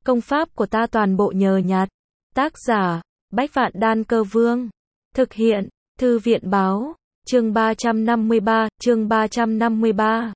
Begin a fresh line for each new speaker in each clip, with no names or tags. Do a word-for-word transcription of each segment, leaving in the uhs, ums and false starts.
Công pháp của ta toàn bộ nhờ nhặt. Tác giả, Bách Vạn Đan Cơ Vương. Thực hiện, Thư viện Báo. Chương ba trăm năm mươi ba, chương ba trăm năm mươi ba.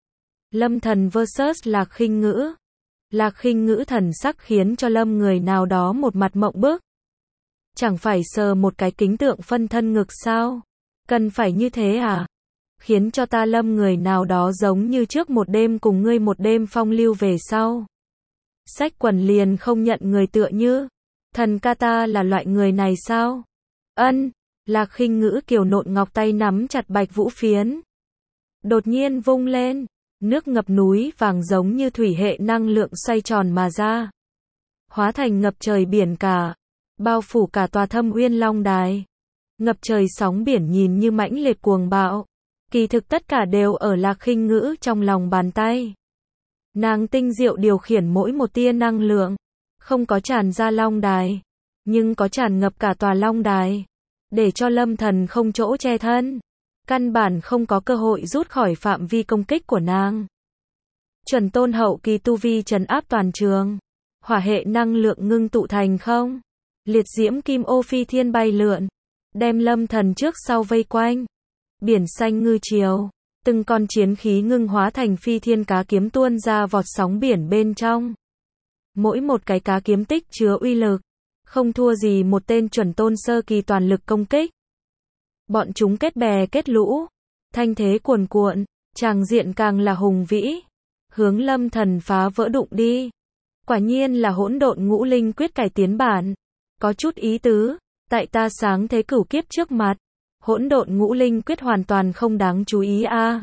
Lâm Thần versus Lạc Khinh Ngữ. Lạc Khinh Ngữ thần sắc khiến cho Lâm người nào đó một mặt mộng bức. Chẳng phải sờ một cái kính tượng phân thân ngực sao? Cần phải như thế à? Khiến cho ta Lâm người nào đó giống như trước một đêm cùng ngươi một đêm phong lưu về sau. Xách quần liền không nhận người tựa như. Thần ca ta là loại người này sao? Ân, Lạc Khinh Ngữ kiều nộn ngọc tay nắm chặt bạch vũ phiến. Đột nhiên vung lên, nước ngập núi vàng giống như thủy hệ năng lượng xoay tròn mà ra. Hóa thành ngập trời biển cả, bao phủ cả tòa Thâm Uyên Long Đài. Ngập trời sóng biển nhìn như mãnh liệt cuồng bạo. Kỳ thực tất cả đều ở Lạc Khinh Ngữ trong lòng bàn tay. Nàng tinh diệu điều khiển mỗi một tia năng lượng, không có tràn ra Long Đài, nhưng có tràn ngập cả tòa Long Đài, để cho Lâm Thần không chỗ che thân, căn bản không có cơ hội rút khỏi phạm vi công kích của nàng. Chuẩn tôn hậu kỳ tu vi trấn áp toàn trường, hỏa hệ năng lượng ngưng tụ thành không, liệt diễm kim ô phi thiên bay lượn, đem Lâm Thần trước sau vây quanh. Biển xanh ngư chiều, từng con chiến khí ngưng hóa thành phi thiên cá kiếm tuôn ra vọt sóng biển bên trong. Mỗi một cái cá kiếm tích chứa uy lực, không thua gì một tên chuẩn tôn sơ kỳ toàn lực công kích. Bọn chúng kết bè kết lũ, thanh thế cuồn cuộn, tràng diện càng là hùng vĩ, hướng Lâm Thần phá vỡ đụng đi. Quả nhiên là hỗn độn ngũ linh quyết cải tiến bản, có chút ý tứ, tại ta sáng thế cửu kiếp trước mặt. Hỗn độn ngũ linh quyết hoàn toàn không đáng chú ý a. À.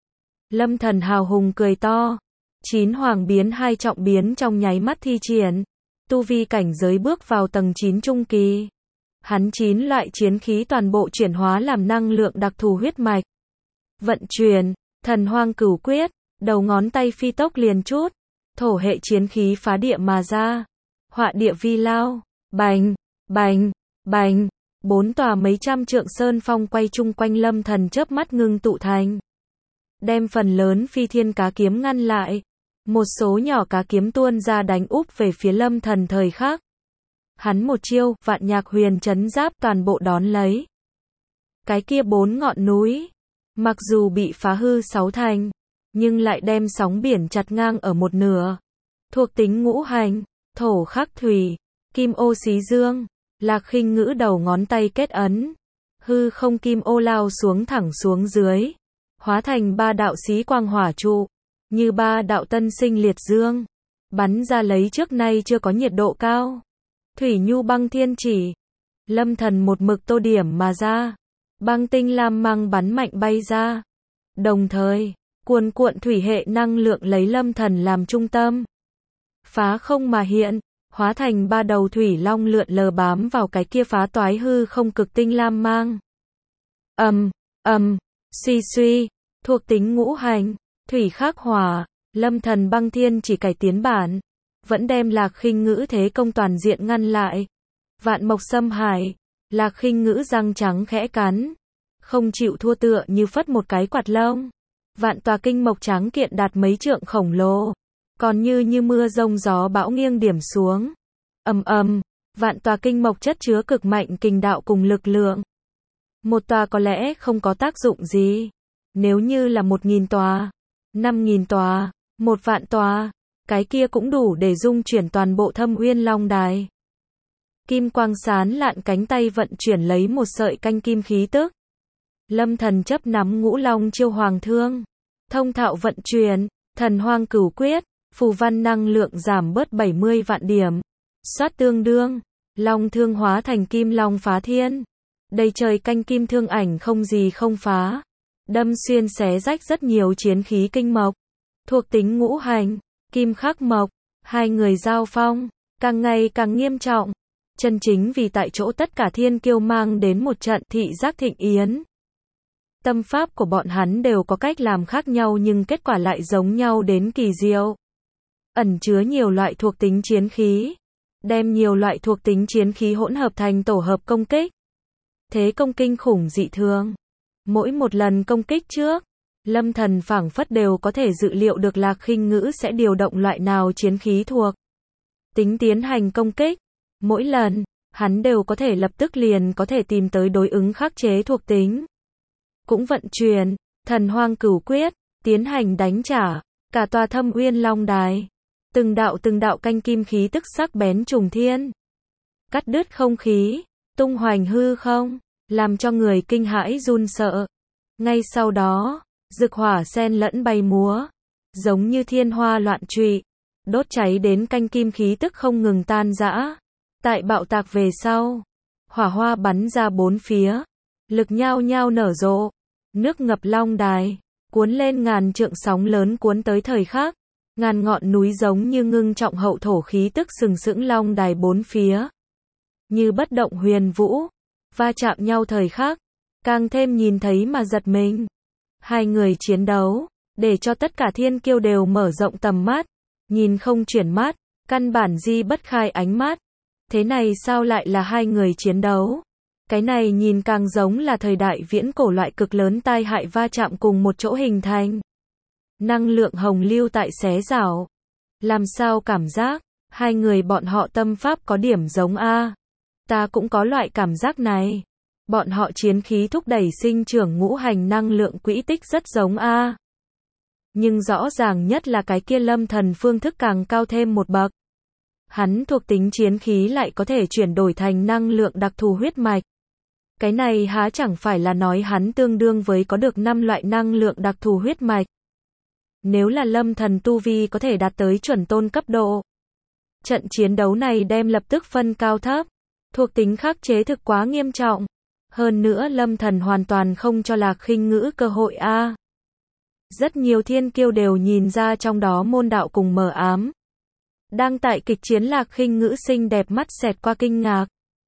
Lâm Thần hào hùng cười to, chín hoàng biến hai trọng biến trong nháy mắt thi triển, tu vi cảnh giới bước vào tầng chín trung kỳ. Hắn chín loại chiến khí toàn bộ chuyển hóa làm năng lượng đặc thù huyết mạch. Vận chuyển, thần hoang cửu quyết, đầu ngón tay phi tốc liền chút, thổ hệ chiến khí phá địa mà ra. Họa địa vi lao, bành, bành, bành. Bốn tòa mấy trăm trượng sơn phong quay chung quanh Lâm Thần chớp mắt ngưng tụ thành. Đem phần lớn phi thiên cá kiếm ngăn lại. Một số nhỏ cá kiếm tuôn ra đánh úp về phía Lâm Thần thời khắc. Hắn một chiêu, vạn nhạc huyền chấn giáp toàn bộ đón lấy. Cái kia bốn ngọn núi, mặc dù bị phá hư sáu thành, nhưng lại đem sóng biển chặt ngang ở một nửa. Thuộc tính ngũ hành, thổ khắc thủy, kim ô xí dương. Lạc Khinh Ngữ đầu ngón tay kết ấn, hư không kim ô lao xuống thẳng xuống dưới, hóa thành ba đạo xí quang hỏa trụ, như ba đạo tân sinh liệt dương, bắn ra lấy trước nay chưa có nhiệt độ cao. Thủy nhu băng thiên chỉ, Lâm Thần một mực tô điểm mà ra, băng tinh lam mang bắn mạnh bay ra. Đồng thời, cuồn cuộn thủy hệ năng lượng lấy Lâm Thần làm trung tâm, phá không mà hiện. Hóa thành ba đầu thủy long lượn lờ bám vào cái kia phá toái hư không cực tinh lam mang. Ầm, ầm, suy suy, thuộc tính ngũ hành, thủy khắc hỏa, Lâm Thần băng thiên chỉ cải tiến bản, vẫn đem Lạc Khinh Ngữ thế công toàn diện ngăn lại. Vạn mộc xâm hải, Lạc Khinh Ngữ răng trắng khẽ cắn, không chịu thua tựa như phất một cái quạt lông. Vạn tòa kinh mộc trắng kiện đạt mấy trượng khổng lồ. Còn như như mưa rông gió bão nghiêng điểm xuống. Ầm ầm, vạn tòa kinh mộc chất chứa cực mạnh kình đạo cùng lực lượng. Một tòa có lẽ không có tác dụng gì. Nếu như là một nghìn tòa, năm nghìn tòa, một vạn tòa, cái kia cũng đủ để dung chuyển toàn bộ Thâm Uyên Long Đài. Kim quang sán lạn cánh tay vận chuyển lấy một sợi canh kim khí tức. Lâm Thần chấp nắm ngũ long chiêu hoàng thương, thông thạo vận chuyển, thần hoang cửu quyết. Phù văn năng lượng giảm bớt bảy mươi vạn điểm. Soát tương đương. Long thương hóa thành kim long phá thiên. Đầy trời canh kim thương ảnh không gì không phá. Đâm xuyên xé rách rất nhiều chiến khí kinh mộc. Thuộc tính ngũ hành. Kim khắc mộc. Hai người giao phong. Càng ngày càng nghiêm trọng. Chân chính vì tại chỗ tất cả thiên kiêu mang đến một trận thị giác thịnh yến. Tâm pháp của bọn hắn đều có cách làm khác nhau nhưng kết quả lại giống nhau đến kỳ diệu. Ẩn chứa nhiều loại thuộc tính chiến khí, đem nhiều loại thuộc tính chiến khí hỗn hợp thành tổ hợp công kích. Thế công kinh khủng dị thường. Mỗi một lần công kích trước, Lâm Thần phảng phất đều có thể dự liệu được Lạc Khinh Ngữ sẽ điều động loại nào chiến khí thuộc tính tiến hành công kích. Mỗi lần, hắn đều có thể lập tức liền có thể tìm tới đối ứng khắc chế thuộc tính. Cũng vận chuyển, thần hoang cửu quyết, tiến hành đánh trả, cả tòa Thâm Uyên Long Đài. Từng đạo từng đạo canh kim khí tức sắc bén trùng thiên. Cắt đứt không khí, tung hoành hư không, làm cho người kinh hãi run sợ. Ngay sau đó, dực hỏa sen lẫn bay múa, giống như thiên hoa loạn trụy, đốt cháy đến canh kim khí tức không ngừng tan rã. Tại bạo tạc về sau, hỏa hoa bắn ra bốn phía, lực nhao nhao nở rộ, nước ngập Long Đài, cuốn lên ngàn trượng sóng lớn cuốn tới thời khắc, ngàn ngọn núi giống như ngưng trọng hậu thổ khí tức sừng sững Long Đài bốn phía, như bất động huyền vũ, va chạm nhau thời khắc, càng thêm nhìn thấy mà giật mình. Hai người chiến đấu, để cho tất cả thiên kiêu đều mở rộng tầm mắt, nhìn không chuyển mắt, căn bản di bất khai ánh mắt. Thế này sao lại là hai người chiến đấu? Cái này nhìn càng giống là thời đại viễn cổ loại cực lớn tai hại va chạm cùng một chỗ hình thành. Năng lượng hồng lưu tại xé rào. Làm sao cảm giác, hai người bọn họ tâm pháp có điểm giống a? Ta cũng có loại cảm giác này. Bọn họ chiến khí thúc đẩy sinh trưởng ngũ hành năng lượng quỹ tích rất giống a. Nhưng rõ ràng nhất là cái kia Lâm Thần phương thức càng cao thêm một bậc. Hắn thuộc tính chiến khí lại có thể chuyển đổi thành năng lượng đặc thù huyết mạch. Cái này há chẳng phải là nói hắn tương đương với có được năm loại năng lượng đặc thù huyết mạch. Nếu là Lâm Thần tu vi có thể đạt tới chuẩn tôn cấp độ. Trận chiến đấu này đem lập tức phân cao thấp. Thuộc tính khắc chế thực quá nghiêm trọng. Hơn nữa Lâm Thần hoàn toàn không cho Lạc Khinh Ngữ cơ hội a. Rất nhiều thiên kiêu đều nhìn ra trong đó môn đạo cùng mờ ám. Đang tại kịch chiến Lạc Khinh Ngữ xinh đẹp mắt xẹt qua kinh ngạc.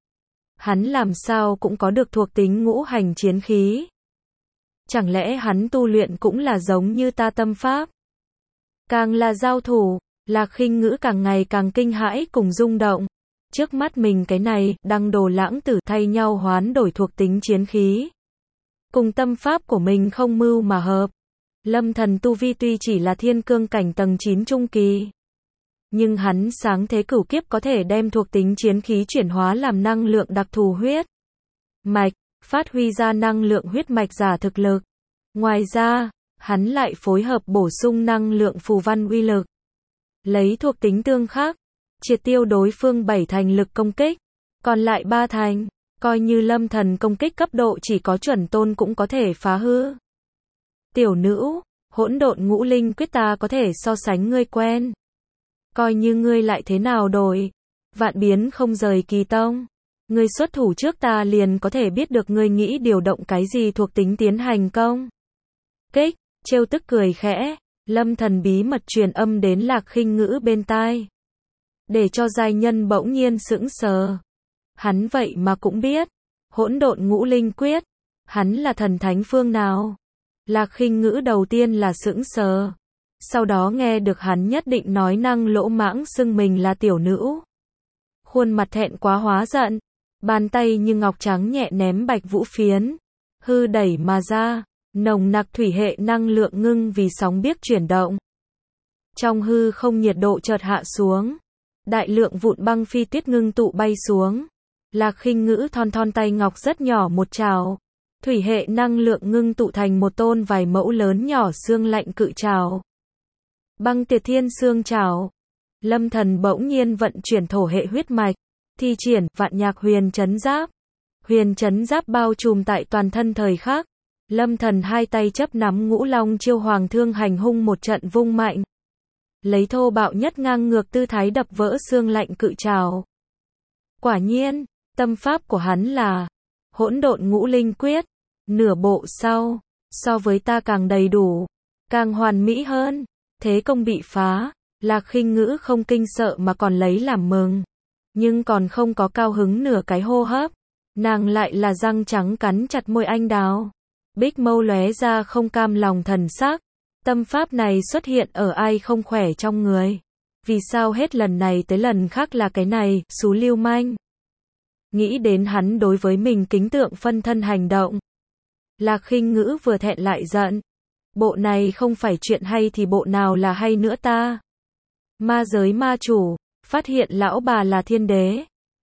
Hắn làm sao cũng có được thuộc tính ngũ hành chiến khí. Chẳng lẽ hắn tu luyện cũng là giống như ta tâm pháp? Càng là giao thủ, Lạc Khinh Ngữ càng ngày càng kinh hãi cùng rung động. Trước mắt mình cái này, đăng đồ lãng tử thay nhau hoán đổi thuộc tính chiến khí. Cùng tâm pháp của mình không mưu mà hợp. Lâm Thần tu vi tuy chỉ là thiên cương cảnh tầng chín trung kỳ. Nhưng hắn sáng thế cửu kiếp có thể đem thuộc tính chiến khí chuyển hóa làm năng lượng đặc thù huyết mạch, phát huy ra năng lượng huyết mạch giả thực lực. Ngoài ra, hắn lại phối hợp bổ sung năng lượng phù văn uy lực. Lấy thuộc tính tương khắc, triệt tiêu đối phương bảy thành lực công kích, còn lại ba thành, coi như Lâm Thần công kích cấp độ chỉ có chuẩn tôn cũng có thể phá hư. Tiểu nữ, hỗn độn ngũ linh quyết ta có thể so sánh ngươi quen. Coi như ngươi lại thế nào đổi, vạn biến không rời kỳ tông. Ngươi xuất thủ trước ta liền có thể biết được ngươi nghĩ điều động cái gì thuộc tính tiến hành công kích. Trêu tức cười khẽ, Lâm Thần bí mật truyền âm đến Lạc Khinh Ngữ bên tai. Để cho giai nhân bỗng nhiên sững sờ. Hắn vậy mà cũng biết, hỗn độn ngũ linh quyết, hắn là thần thánh phương nào? Lạc Khinh Ngữ đầu tiên là sững sờ. Sau đó nghe được hắn nhất định nói năng lỗ mãng xưng mình là tiểu nữ. Khuôn mặt thẹn quá hóa giận, bàn tay như ngọc trắng nhẹ ném bạch vũ phiến, hư đẩy mà ra, nồng nặc thủy hệ năng lượng ngưng vì sóng biếc chuyển động. Trong hư không nhiệt độ chợt hạ xuống, đại lượng vụn băng phi tuyết ngưng tụ bay xuống. Lạc Khinh Ngữ thon thon tay ngọc rất nhỏ một trào, thủy hệ năng lượng ngưng tụ thành một tôn vài mẫu lớn nhỏ xương lạnh cự trào. Băng Tiệt Thiên Xương Trảo. Lâm Thần bỗng nhiên vận chuyển thổ hệ huyết mạch, thi triển Vạn Nhạc Huyền Chấn Giáp. Huyền Chấn Giáp bao trùm tại toàn thân thời khắc. Lâm Thần hai tay chấp nắm Ngũ Long Chiêu Hoàng Thương hành hung một trận vung mạnh. Lấy thô bạo nhất ngang ngược tư thái đập vỡ xương lạnh cự trảo. Quả nhiên, tâm pháp của hắn là hỗn độn ngũ linh quyết. Nửa bộ sau, so với ta càng đầy đủ, càng hoàn mỹ hơn. Thế công bị phá, Lạc Khinh Ngữ không kinh sợ mà còn lấy làm mừng. Nhưng còn không có cao hứng nửa cái hô hấp, nàng lại là răng trắng cắn chặt môi anh đào. Bích mâu lóe ra không cam lòng thần sắc. Tâm pháp này xuất hiện ở ai không khỏe trong người. Vì sao hết lần này tới lần khác là cái này, xú lưu manh. Nghĩ đến hắn đối với mình kính tượng phân thân hành động. Lạc Khinh Ngữ vừa thẹn lại giận. Bộ này không phải chuyện hay thì bộ nào là hay nữa ta? Ma giới ma chủ, phát hiện lão bà là thiên đế.